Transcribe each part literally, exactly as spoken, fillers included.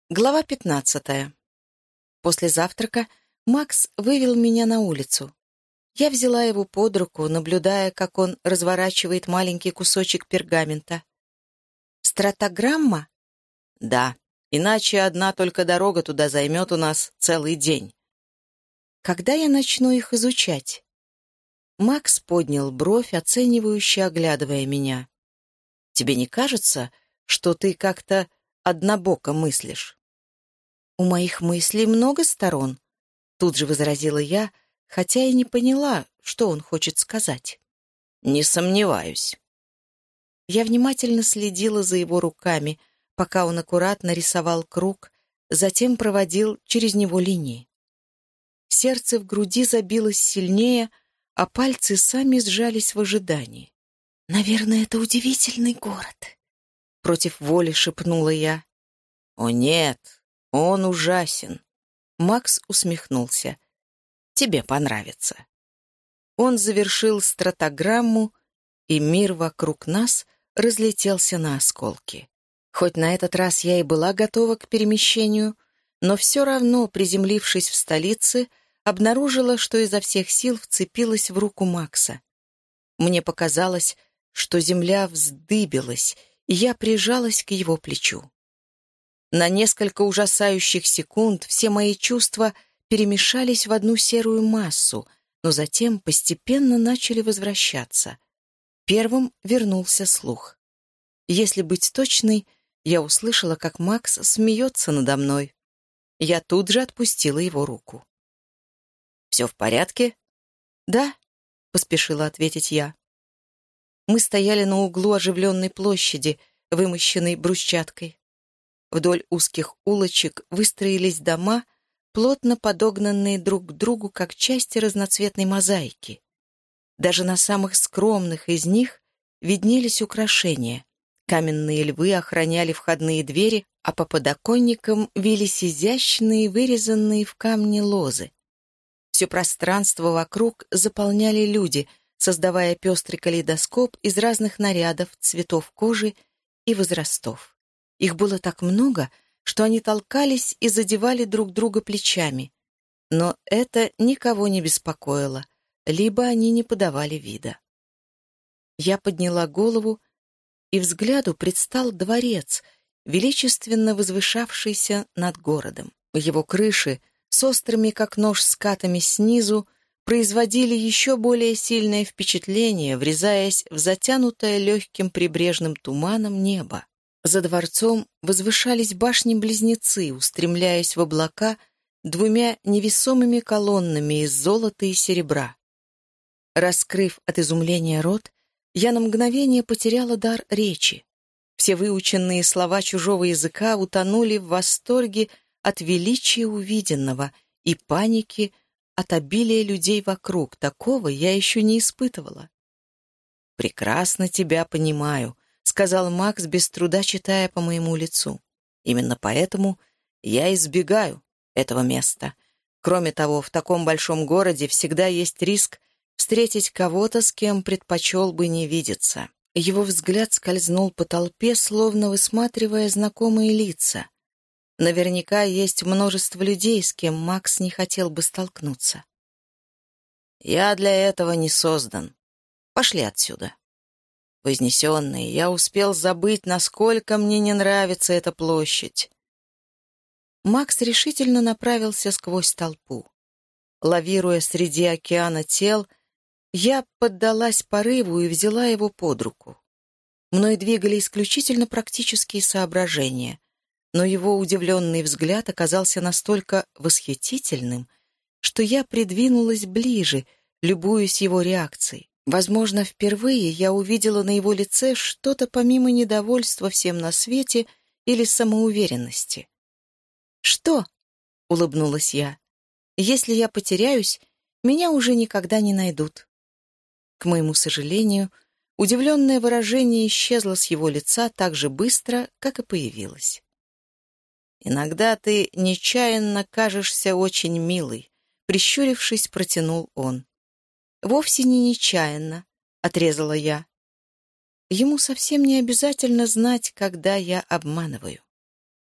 Глава пятнадцатая. После завтрака Макс вывел меня на улицу. Я взяла его под руку, наблюдая, как он разворачивает маленький кусочек пергамента. «Стратограмма?» «Да, иначе одна только дорога туда займет у нас целый день». «Когда я начну их изучать?» Макс поднял бровь, оценивающе оглядывая меня. «Тебе не кажется, что ты как-то однобоко мыслишь?» «У моих мыслей много сторон», — тут же возразила я, хотя и не поняла, что он хочет сказать. «Не сомневаюсь». Я внимательно следила за его руками, пока он аккуратно рисовал круг, затем проводил через него линии. Сердце в груди забилось сильнее, а пальцы сами сжались в ожидании. «Наверное, это удивительный город», — против воли шепнула я. «О нет, он ужасен». Макс усмехнулся. «Тебе понравится». Он завершил стратограмму, и мир вокруг нас разлетелся на осколки. Хоть на этот раз я и была готова к перемещению, но все равно, приземлившись в столице, обнаружила, что изо всех сил вцепилась в руку Макса. Мне показалось, что земля вздыбилась, и я прижалась к его плечу. На несколько ужасающих секунд все мои чувства перемешались в одну серую массу, но затем постепенно начали возвращаться. Первым вернулся слух. Если быть точной, я услышала, как Макс смеется надо мной. Я тут же отпустила его руку. «Все в порядке?» «Да», — поспешила ответить я. Мы стояли на углу оживленной площади, вымощенной брусчаткой. Вдоль узких улочек выстроились дома, плотно подогнанные друг к другу, как части разноцветной мозаики. Даже на самых скромных из них виднелись украшения. Каменные львы охраняли входные двери, а по подоконникам вились изящные, вырезанные в камне лозы. Все пространство вокруг заполняли люди, создавая пестрый калейдоскоп из разных нарядов, цветов кожи и возрастов. Их было так много, что они толкались и задевали друг друга плечами. Но это никого не беспокоило, либо они не подавали вида. Я подняла голову, и взгляду предстал дворец, величественно возвышавшийся над городом. Его крыши, с острыми, как нож, скатами снизу, производили еще более сильное впечатление, врезаясь в затянутое легким прибрежным туманом небо. За дворцом возвышались башни-близнецы, устремляясь в облака двумя невесомыми колоннами из золота и серебра. Раскрыв от изумления рот, я на мгновение потеряла дар речи. Все выученные слова чужого языка утонули в восторге от величия увиденного и паники от обилия людей вокруг. Такого я еще не испытывала. «Прекрасно тебя понимаю», — сказал Макс, без труда читая по моему лицу. «Именно поэтому я избегаю этого места. Кроме того, в таком большом городе всегда есть риск встретить кого-то, с кем предпочел бы не видеться». Его взгляд скользнул по толпе, словно высматривая знакомые лица. Наверняка есть множество людей, с кем Макс не хотел бы столкнуться. «Я для этого не создан. Пошли отсюда». Вознесенный, я успел забыть, насколько мне не нравится эта площадь. Макс решительно направился сквозь толпу. Лавируя среди океана тел, я поддалась порыву и взяла его под руку. Мной двигали исключительно практические соображения, но его удивленный взгляд оказался настолько восхитительным, что я придвинулась ближе, любуясь его реакцией. Возможно, впервые я увидела на его лице что-то помимо недовольства всем на свете или самоуверенности. «Что?» — улыбнулась я. «Если я потеряюсь, меня уже никогда не найдут». К моему сожалению, удивленное выражение исчезло с его лица так же быстро, как и появилось. «Иногда ты нечаянно кажешься очень милой», — прищурившись, протянул он. «Вовсе не нечаянно», — отрезала я. Ему совсем не обязательно знать, когда я обманываю.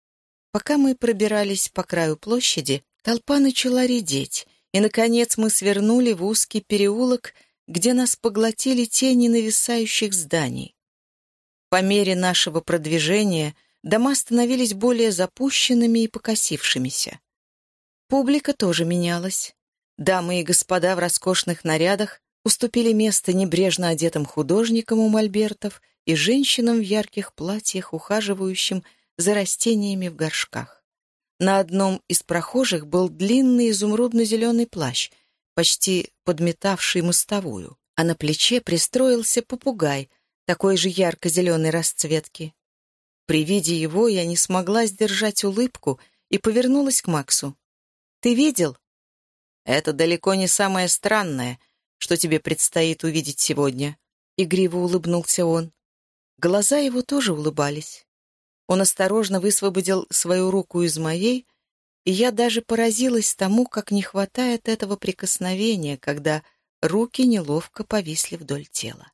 Пока мы пробирались по краю площади, толпа начала редеть, и, наконец, мы свернули в узкий переулок, где нас поглотили тени нависающих зданий. По мере нашего продвижения дома становились более запущенными и покосившимися. Публика тоже менялась. Дамы и господа в роскошных нарядах уступили место небрежно одетым художникам у мольбертов и женщинам в ярких платьях, ухаживающим за растениями в горшках. На одном из прохожих был длинный изумрудно-зеленый плащ, почти подметавший мостовую, а на плече пристроился попугай, такой же ярко-зеленой расцветки. При виде его я не смогла сдержать улыбку и повернулась к Максу. «Ты видел?» «Это далеко не самое странное, что тебе предстоит увидеть сегодня», — игриво улыбнулся он. Глаза его тоже улыбались. Он осторожно высвободил свою руку из моей, и я даже поразилась тому, как не хватает этого прикосновения, когда руки неловко повисли вдоль тела.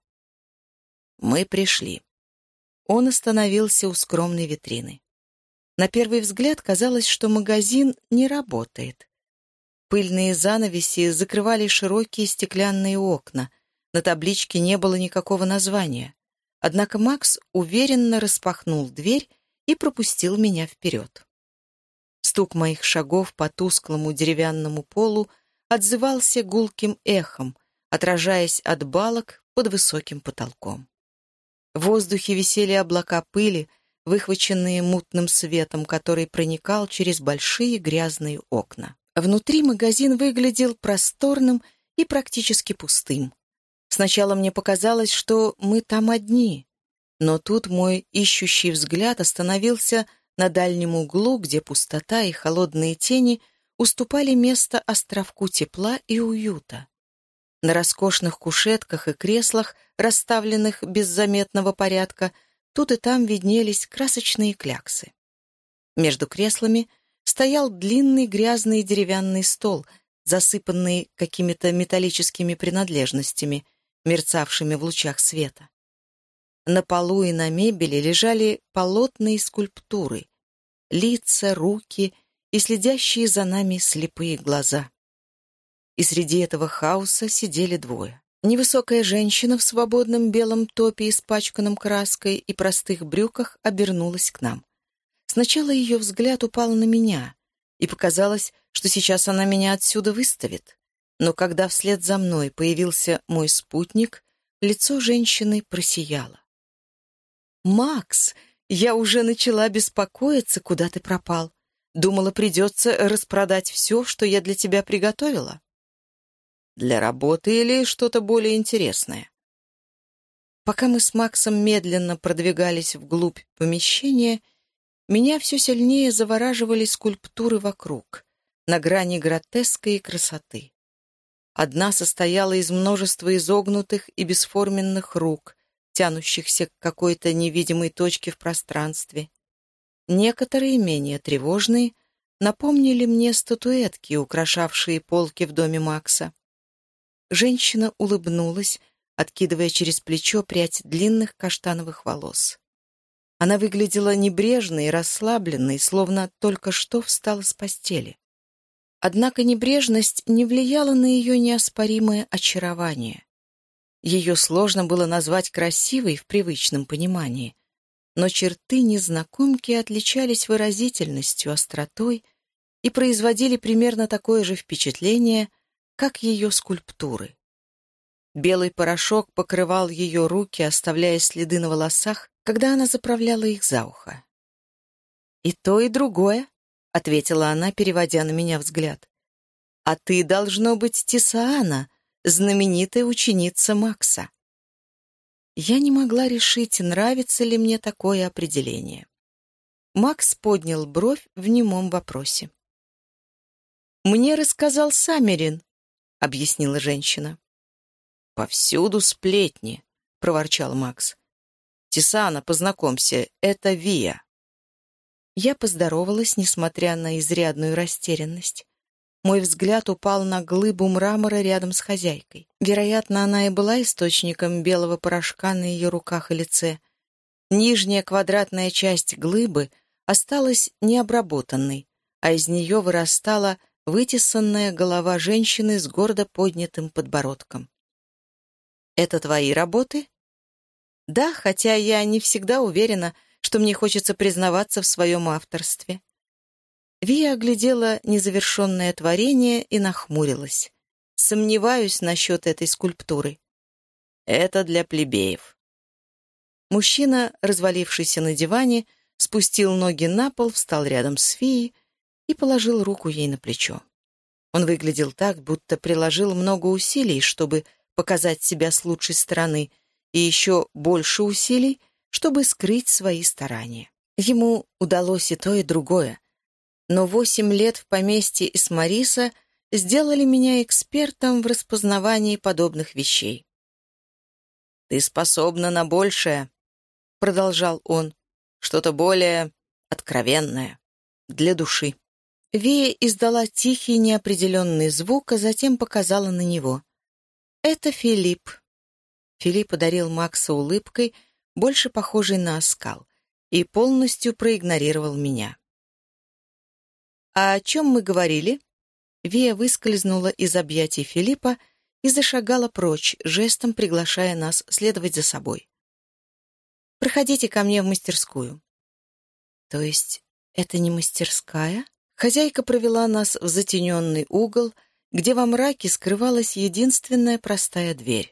Мы пришли. Он остановился у скромной витрины. На первый взгляд казалось, что магазин не работает. Пыльные занавеси закрывали широкие стеклянные окна. На табличке не было никакого названия. Однако Макс уверенно распахнул дверь и пропустил меня вперед. Стук моих шагов по тусклому деревянному полу отзывался гулким эхом, отражаясь от балок под высоким потолком. В воздухе висели облака пыли, выхваченные мутным светом, который проникал через большие грязные окна. Внутри магазин выглядел просторным и практически пустым. Сначала мне показалось, что мы там одни, но тут мой ищущий взгляд остановился на дальнем углу, где пустота и холодные тени уступали место островку тепла и уюта. На роскошных кушетках и креслах, расставленных без заметного порядка, тут и там виднелись красочные кляксы. Между креслами стоял длинный грязный деревянный стол, засыпанный какими-то металлическими принадлежностями, мерцавшими в лучах света. На полу и на мебели лежали полотна и скульптуры, лица, руки и следящие за нами слепые глаза. И среди этого хаоса сидели двое. Невысокая женщина в свободном белом топе, испачканном краской и простых брюках, обернулась к нам. Сначала ее взгляд упал на меня, и показалось, что сейчас она меня отсюда выставит. Но когда вслед за мной появился мой спутник, лицо женщины просияло. «Макс, я уже начала беспокоиться, куда ты пропал. Думала, придется распродать все, что я для тебя приготовила». «Для работы или что-то более интересное?» Пока мы с Максом медленно продвигались вглубь помещения, меня все сильнее завораживали скульптуры вокруг, на грани гротеска и красоты. Одна состояла из множества изогнутых и бесформенных рук, тянущихся к какой-то невидимой точке в пространстве. Некоторые, менее тревожные, напомнили мне статуэтки, украшавшие полки в доме Макса. Женщина улыбнулась, откидывая через плечо прядь длинных каштановых волос. Она выглядела небрежной и расслабленной, словно только что встала с постели. Однако небрежность не влияла на ее неоспоримое очарование. Ее сложно было назвать красивой в привычном понимании, но черты незнакомки отличались выразительностью, остротой и производили примерно такое же впечатление, как ее скульптуры. Белый порошок покрывал ее руки, оставляя следы на волосах, когда она заправляла их за ухо. «И то, и другое», — ответила она, переводя на меня взгляд. «А ты, должно быть, Тисаана, знаменитая ученица Макса». Я не могла решить, нравится ли мне такое определение. Макс поднял бровь в немом вопросе. «Мне рассказал Саммерин», — объяснила женщина. «Повсюду сплетни», — проворчал Макс. «Тисаана, познакомься, это Вия». Я поздоровалась, несмотря на изрядную растерянность. Мой взгляд упал на глыбу мрамора рядом с хозяйкой. Вероятно, она и была источником белого порошка на ее руках и лице. Нижняя квадратная часть глыбы осталась необработанной, а из нее вырастала вытесанная голова женщины с гордо поднятым подбородком. «Это твои работы?» «Да, хотя я не всегда уверена, что мне хочется признаваться в своем авторстве». Вия оглядела незавершенное творение и нахмурилась. «Сомневаюсь насчет этой скульптуры». «Это для плебеев». Мужчина, развалившийся на диване, спустил ноги на пол, встал рядом с Вией и положил руку ей на плечо. Он выглядел так, будто приложил много усилий, чтобы показать себя с лучшей стороны, и еще больше усилий, чтобы скрыть свои старания. Ему удалось и то, и другое. Но восемь лет в поместье Исмариса сделали меня экспертом в распознавании подобных вещей. «Ты способна на большее», — продолжал он, — «что-то более откровенное, для души». Вия издала тихий неопределенный звук, а затем показала на него. «Это Филипп». Филипп одарил Макса улыбкой, больше похожей на оскал, и полностью проигнорировал меня. «А о чем мы говорили?» Вия выскользнула из объятий Филиппа и зашагала прочь, жестом приглашая нас следовать за собой. «Проходите ко мне в мастерскую». «То есть это не мастерская?» Хозяйка провела нас в затененный угол, где во мраке скрывалась единственная простая дверь.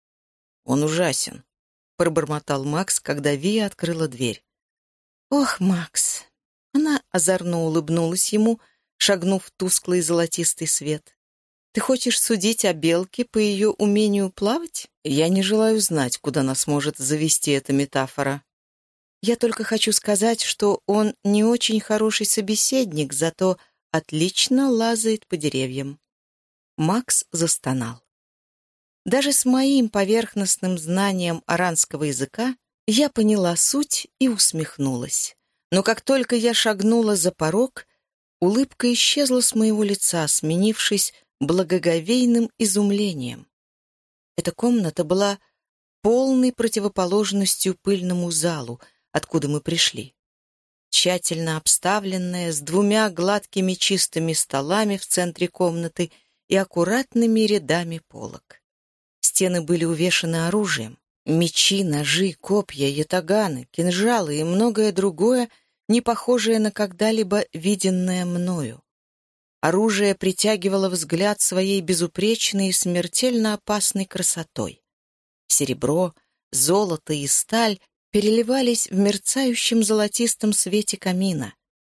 «Он ужасен», — пробормотал Макс, когда Вия открыла дверь. «Ох, Макс!» Она озорно улыбнулась ему, шагнув в тусклый золотистый свет. «Ты хочешь судить о белке по ее умению плавать? Я не желаю знать, куда нас может завести эта метафора. Я только хочу сказать, что он не очень хороший собеседник, зато отлично лазает по деревьям». Макс застонал. Даже с моим поверхностным знанием аранского языка я поняла суть и усмехнулась. Но как только я шагнула за порог, улыбка исчезла с моего лица, сменившись благоговейным изумлением. Эта комната была полной противоположностью пыльному залу, откуда мы пришли. Тщательно обставленная, с двумя гладкими чистыми столами в центре комнаты и аккуратными рядами полок. Стены были увешаны оружием. Мечи, ножи, копья, ятаганы, кинжалы и многое другое, не похожее на когда-либо виденное мною. Оружие притягивало взгляд своей безупречной и смертельно опасной красотой. Серебро, золото и сталь переливались в мерцающем золотистом свете камина.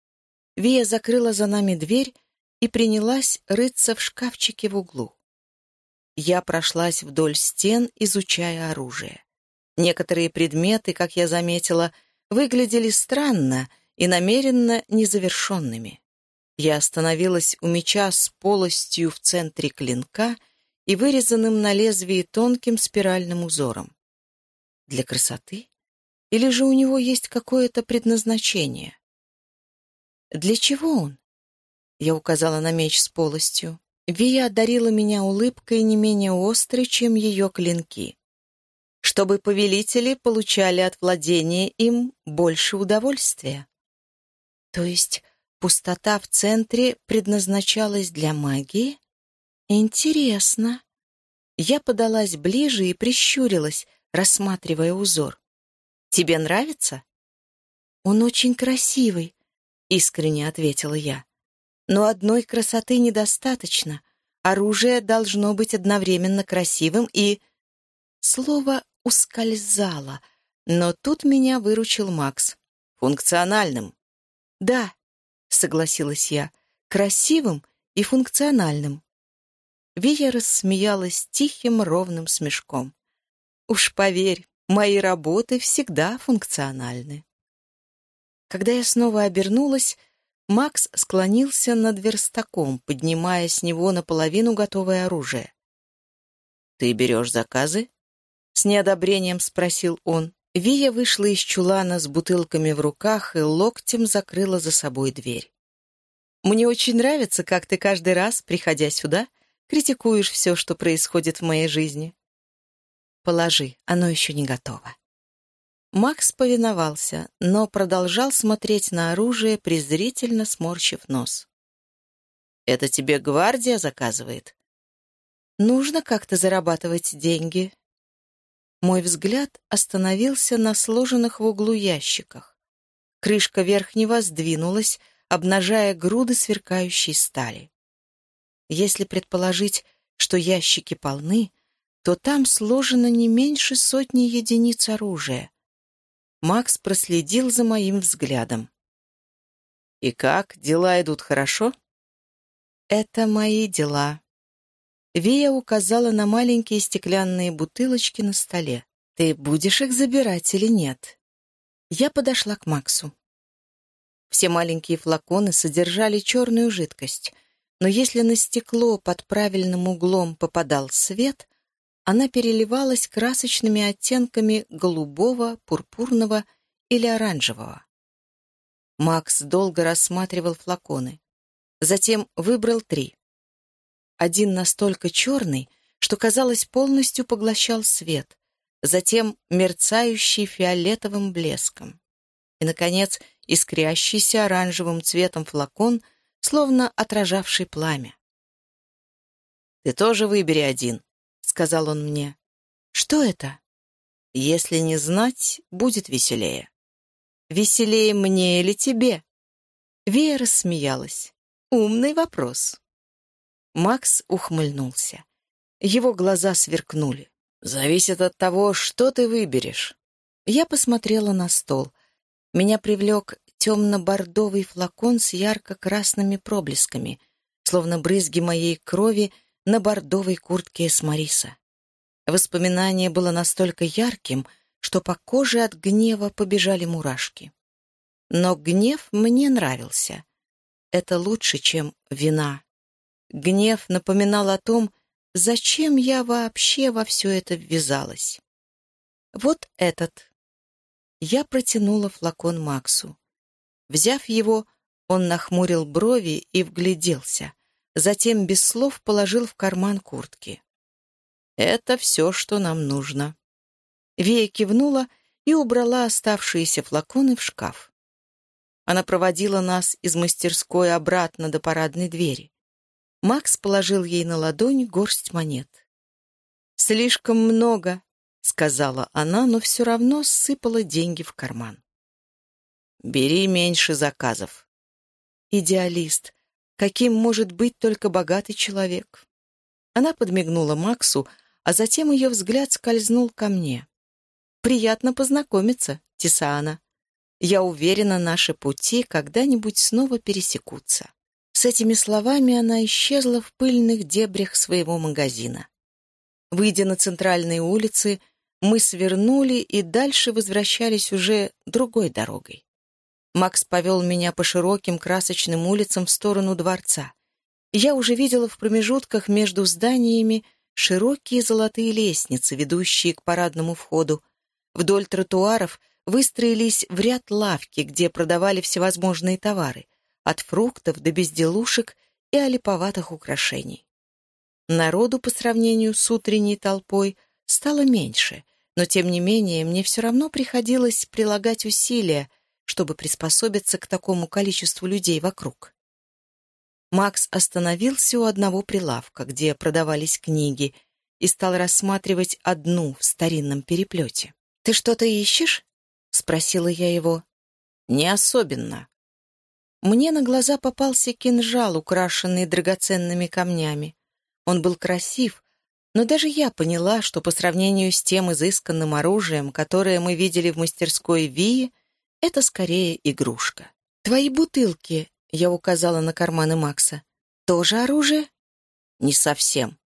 Вия закрыла за нами дверь и принялась рыться в шкафчике в углу. Я прошлась вдоль стен, изучая оружие. Некоторые предметы, как я заметила, выглядели странно и намеренно незавершенными. Я остановилась у меча с полостью в центре клинка и вырезанным на лезвии тонким спиральным узором. Для красоты? Или же у него есть какое-то предназначение? «Для чего он?» Я указала на меч с полостью. Вия одарила меня улыбкой не менее острой, чем ее клинки. «Чтобы повелители получали от владения им больше удовольствия». То есть пустота в центре предназначалась для магии? Интересно. Я подалась ближе и прищурилась, рассматривая узор. «Тебе нравится?» «Он очень красивый», — искренне ответила я. «Но одной красоты недостаточно. Оружие должно быть одновременно красивым и...» Слово ускользало, но тут меня выручил Макс. «Функциональным». «Да», — согласилась я, — «красивым и функциональным». Вия рассмеялась тихим ровным смешком. «Уж поверь, мои работы всегда функциональны». Когда я снова обернулась, Макс склонился над верстаком, поднимая с него наполовину готовое оружие. «Ты берешь заказы?» — с неодобрением спросил он. Вия вышла из чулана с бутылками в руках и локтем закрыла за собой дверь. «Мне очень нравится, как ты каждый раз, приходя сюда, критикуешь все, что происходит в моей жизни». «Положи, оно еще не готово». Макс повиновался, но продолжал смотреть на оружие, презрительно сморщив нос. «Это тебе гвардия заказывает?» «Нужно как-то зарабатывать деньги». Мой взгляд остановился на сложенных в углу ящиках. Крышка верхнего сдвинулась, обнажая груды сверкающей стали. Если предположить, что ящики полны, то там сложено не меньше сотни единиц оружия. Макс проследил за моим взглядом. «И как, дела идут хорошо?» «Это мои дела». Вия указала на маленькие стеклянные бутылочки на столе. «Ты будешь их забирать или нет?» Я подошла к Максу. Все маленькие флаконы содержали черную жидкость, но если на стекло под правильным углом попадал свет, она переливалась красочными оттенками голубого, пурпурного или оранжевого. Макс долго рассматривал флаконы. Затем выбрал три. Один настолько черный, что, казалось, полностью поглощал свет, затем мерцающий фиолетовым блеском. И, наконец, искрящийся оранжевым цветом флакон, словно отражавший пламя. «Ты тоже выбери один», — сказал он мне. «Что это?» «Если не знать, будет веселее». «Веселее мне или тебе?» Вия рассмеялась. «Умный вопрос». Макс ухмыльнулся. Его глаза сверкнули. «Зависит от того, что ты выберешь». Я посмотрела на стол. Меня привлек темно-бордовый флакон с ярко-красными проблесками, словно брызги моей крови на бордовой куртке эсмариса. Воспоминание было настолько ярким, что по коже от гнева побежали мурашки. Но гнев мне нравился. Это лучше, чем вина. Гнев напоминал о том, зачем я вообще во все это ввязалась. Вот этот. Я протянула флакон Максу. Взяв его, он нахмурил брови и вгляделся. Затем без слов положил в карман куртки. «Это все, что нам нужно». Вия кивнула и убрала оставшиеся флаконы в шкаф. Она проводила нас из мастерской обратно до парадной двери. Макс положил ей на ладонь горсть монет. «Слишком много», — сказала она, но все равно сыпала деньги в карман. «Бери меньше заказов». Идеалист. Каким может быть только богатый человек? Она подмигнула Максу, а затем ее взгляд скользнул ко мне. «Приятно познакомиться, Тисаана. Я уверена, наши пути когда-нибудь снова пересекутся». С этими словами она исчезла в пыльных дебрях своего магазина. Выйдя на центральные улицы, мы свернули и дальше возвращались уже другой дорогой. Макс повел меня по широким красочным улицам в сторону дворца. Я уже видела в промежутках между зданиями широкие золотые лестницы, ведущие к парадному входу. Вдоль тротуаров выстроились в ряд лавки, где продавали всевозможные товары, от фруктов до безделушек и олиповатых украшений. Народу по сравнению с утренней толпой стало меньше, но тем не менее мне все равно приходилось прилагать усилия, чтобы приспособиться к такому количеству людей вокруг. Макс остановился у одного прилавка, где продавались книги, и стал рассматривать одну в старинном переплете. «Ты что-то ищешь?» — спросила я его. «Не особенно». Мне на глаза попался кинжал, украшенный драгоценными камнями. Он был красив, но даже я поняла, что по сравнению с тем изысканным оружием, которое мы видели в мастерской Вии, это скорее игрушка. «Твои бутылки», — я указала на карманы Макса, — «тоже оружие?» «Не совсем».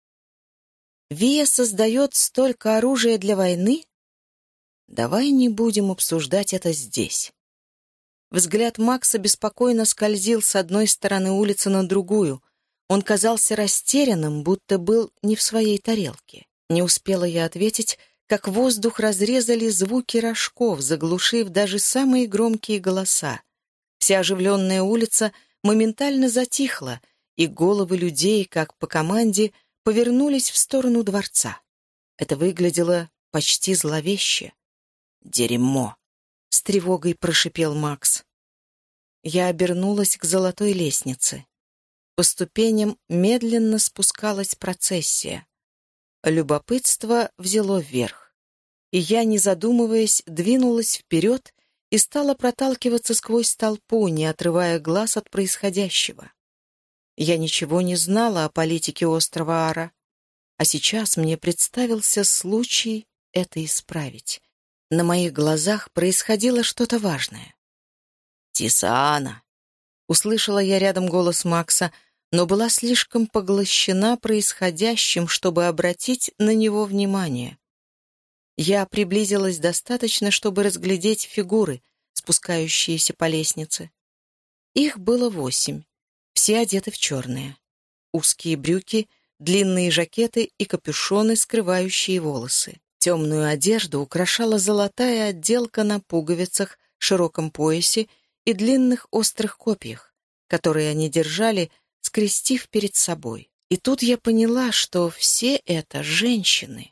«Вия создает столько оружия для войны?» «Давай не будем обсуждать это здесь». Взгляд Макса беспокойно скользил с одной стороны улицы на другую. Он казался растерянным, будто был не в своей тарелке. Не успела я ответить, как воздух разрезали звуки рожков, заглушив даже самые громкие голоса. Вся оживленная улица моментально затихла, и головы людей, как по команде, повернулись в сторону дворца. Это выглядело почти зловеще. «Дерьмо!» — с тревогой прошипел Макс. Я обернулась к золотой лестнице. По ступеням медленно спускалась процессия. Любопытство взяло вверх, и я, не задумываясь, двинулась вперед и стала проталкиваться сквозь толпу, не отрывая глаз от происходящего. Я ничего не знала о политике острова Ара, а сейчас мне представился случай это исправить. На моих глазах происходило что-то важное. «Тисаана!» — услышала я рядом голос Макса, но была слишком поглощена происходящим, чтобы обратить на него внимание. Я приблизилась достаточно, чтобы разглядеть фигуры, спускающиеся по лестнице. Их было восемь, все одеты в черное. Узкие брюки, длинные жакеты и капюшоны, скрывающие волосы. Темную одежду украшала золотая отделка на пуговицах, широком поясе и длинных острых копьях, которые они держали, скрестив перед собой. И тут я поняла, что все это женщины.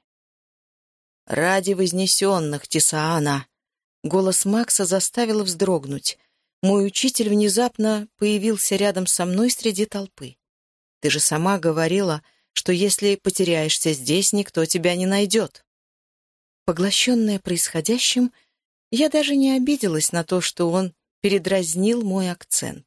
«Ради вознесенных, Тисаана!» Голос Макса заставил вздрогнуть. Мой учитель внезапно появился рядом со мной среди толпы. «Ты же сама говорила, что если потеряешься здесь, никто тебя не найдет». Поглощенная происходящим, я даже не обиделась на то, что он передразнил мой акцент.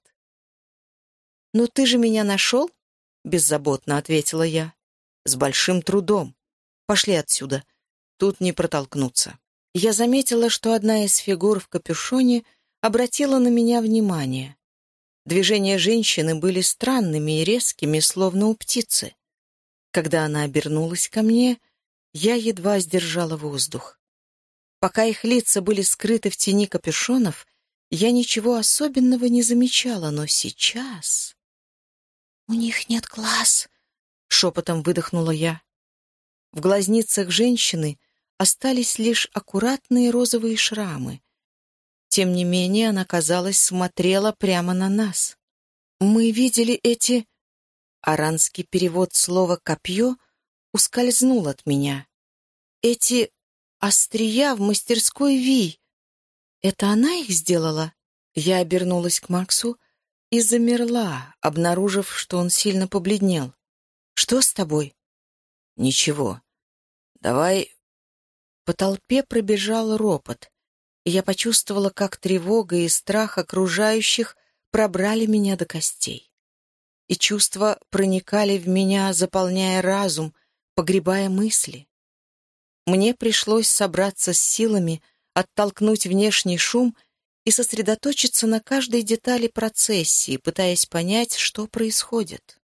«Ну ты же меня нашел?» — беззаботно ответила я. «С большим трудом. Пошли отсюда. Тут не протолкнуться». Я заметила, что одна из фигур в капюшоне обратила на меня внимание. Движения женщины были странными и резкими, словно у птицы. Когда она обернулась ко мне, я едва сдержала воздух. Пока их лица были скрыты в тени капюшонов, я ничего особенного не замечала, но сейчас... «У них нет глаз», — шепотом выдохнула я. В глазницах женщины остались лишь аккуратные розовые шрамы. Тем не менее, она, казалось, смотрела прямо на нас. Мы видели эти... Аранский перевод слова «копье» ускользнул от меня. Эти острия в мастерской Ви. Это она их сделала? Я обернулась к Максу и замерла, обнаружив, что он сильно побледнел. «Что с тобой?» «Ничего. Давай...» По толпе пробежал ропот, и я почувствовала, как тревога и страх окружающих пробрали меня до костей. И чувства проникали в меня, заполняя разум, погребая мысли. Мне пришлось собраться с силами, оттолкнуть внешний шум и сосредоточиться на каждой детали процессии, пытаясь понять, что происходит.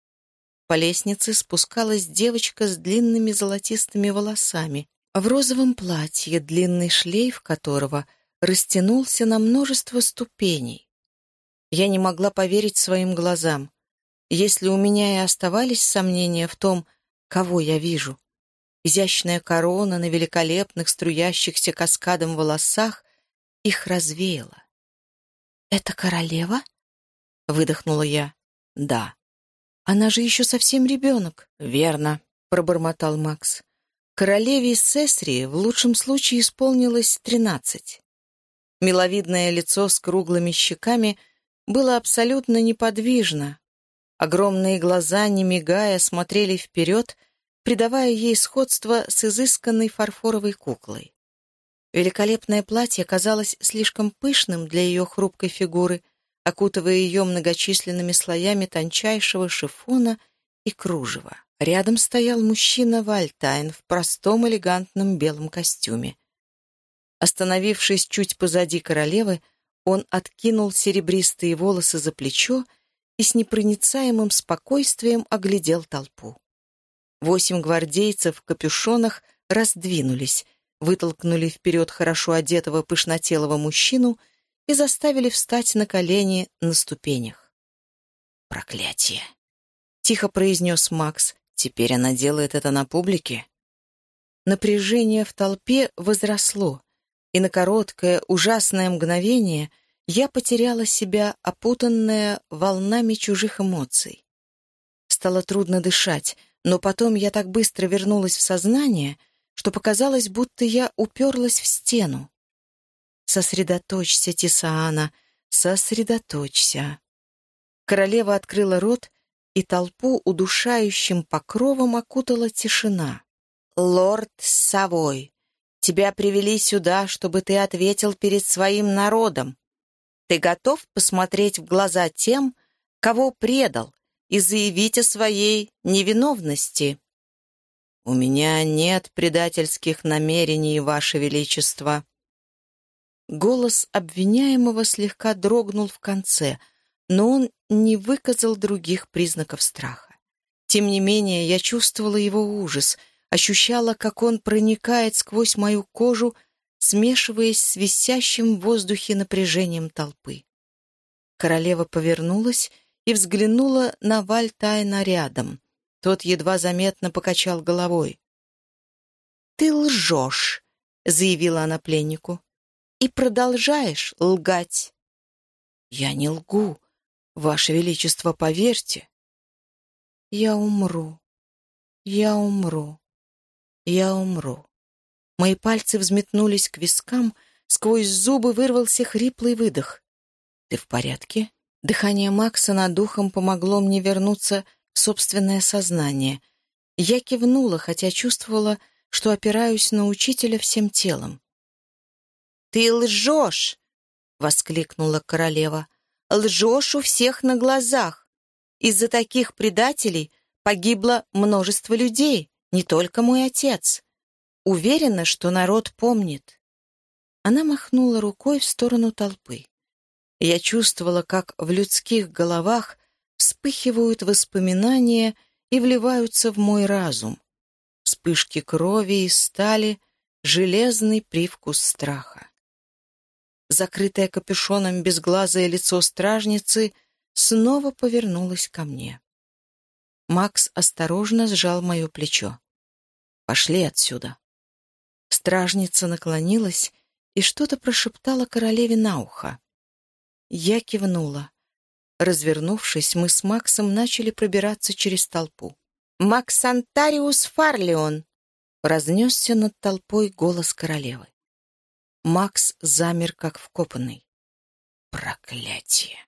По лестнице спускалась девочка с длинными золотистыми волосами, в розовом платье, длинный шлейф которого растянулся на множество ступеней. Я не могла поверить своим глазам. Если у меня и оставались сомнения в том, кого я вижу, изящная корона на великолепных струящихся каскадом волосах их развеяла. «Это королева?» — выдохнула я. «Да». «Она же еще совсем ребенок». «Верно», — пробормотал Макс. Королеве Сесрии в лучшем случае исполнилось тринадцать. Миловидное лицо с круглыми щеками было абсолютно неподвижно. Огромные глаза, не мигая, смотрели вперед, придавая ей сходство с изысканной фарфоровой куклой. Великолепное платье казалось слишком пышным для ее хрупкой фигуры, окутывая ее многочисленными слоями тончайшего шифона и кружева. Рядом стоял мужчина Вальтайн в простом элегантном белом костюме. Остановившись чуть позади королевы, он откинул серебристые волосы за плечо и с непроницаемым спокойствием оглядел толпу. Восемь гвардейцев в капюшонах раздвинулись, вытолкнули вперед хорошо одетого пышнотелого мужчину и заставили встать на колени на ступенях. «Проклятие!» — тихо произнес Макс. «Теперь она делает это на публике?» Напряжение в толпе возросло, и на короткое, ужасное мгновение я потеряла себя, опутанная волнами чужих эмоций. Стало трудно дышать, но потом я так быстро вернулась в сознание, что показалось, будто я уперлась в стену. Сосредоточься, Тисаана, сосредоточься. Королева открыла рот, и толпу удушающим покровом окутала тишина. «Лорд Савой, тебя привели сюда, чтобы ты ответил перед своим народом. Ты готов посмотреть в глаза тем, кого предал, и заявить о своей невиновности?» «У меня нет предательских намерений, Ваше Величество». Голос обвиняемого слегка дрогнул в конце, но он не выказал других признаков страха. Тем не менее, я чувствовала его ужас, ощущала, как он проникает сквозь мою кожу, смешиваясь с висящим в воздухе напряжением толпы. Королева повернулась и взглянула на Вальтайна рядом. Тот едва заметно покачал головой. «Ты лжешь», — заявила она пленнику, — «и продолжаешь лгать». «Я не лгу, Ваше Величество, поверьте». «Я умру, я умру, я умру». Мои пальцы взметнулись к вискам, сквозь зубы вырвался хриплый выдох. «Ты в порядке?» Дыхание Макса над ухом помогло мне вернуться в собственное сознание. Я кивнула, хотя чувствовала, что опираюсь на учителя всем телом. «Ты лжешь!» — воскликнула королева. «Лжешь у всех на глазах. Из-за таких предателей погибло множество людей, не только мой отец. Уверена, что народ помнит». Она махнула рукой в сторону толпы. Я чувствовала, как в людских головах вспыхивают воспоминания и вливаются в мой разум. Вспышки крови и стали, железный привкус страха. Закрытое капюшоном безглазое лицо стражницы снова повернулось ко мне. Макс осторожно сжал мое плечо. «Пошли отсюда». Стражница наклонилась и что-то прошептала королеве на ухо. Я кивнула. Развернувшись, мы с Максом начали пробираться через толпу. «Макс Антариус Фарлеон!» — разнесся над толпой голос королевы. Макс замер, как вкопанный. «Проклятие!»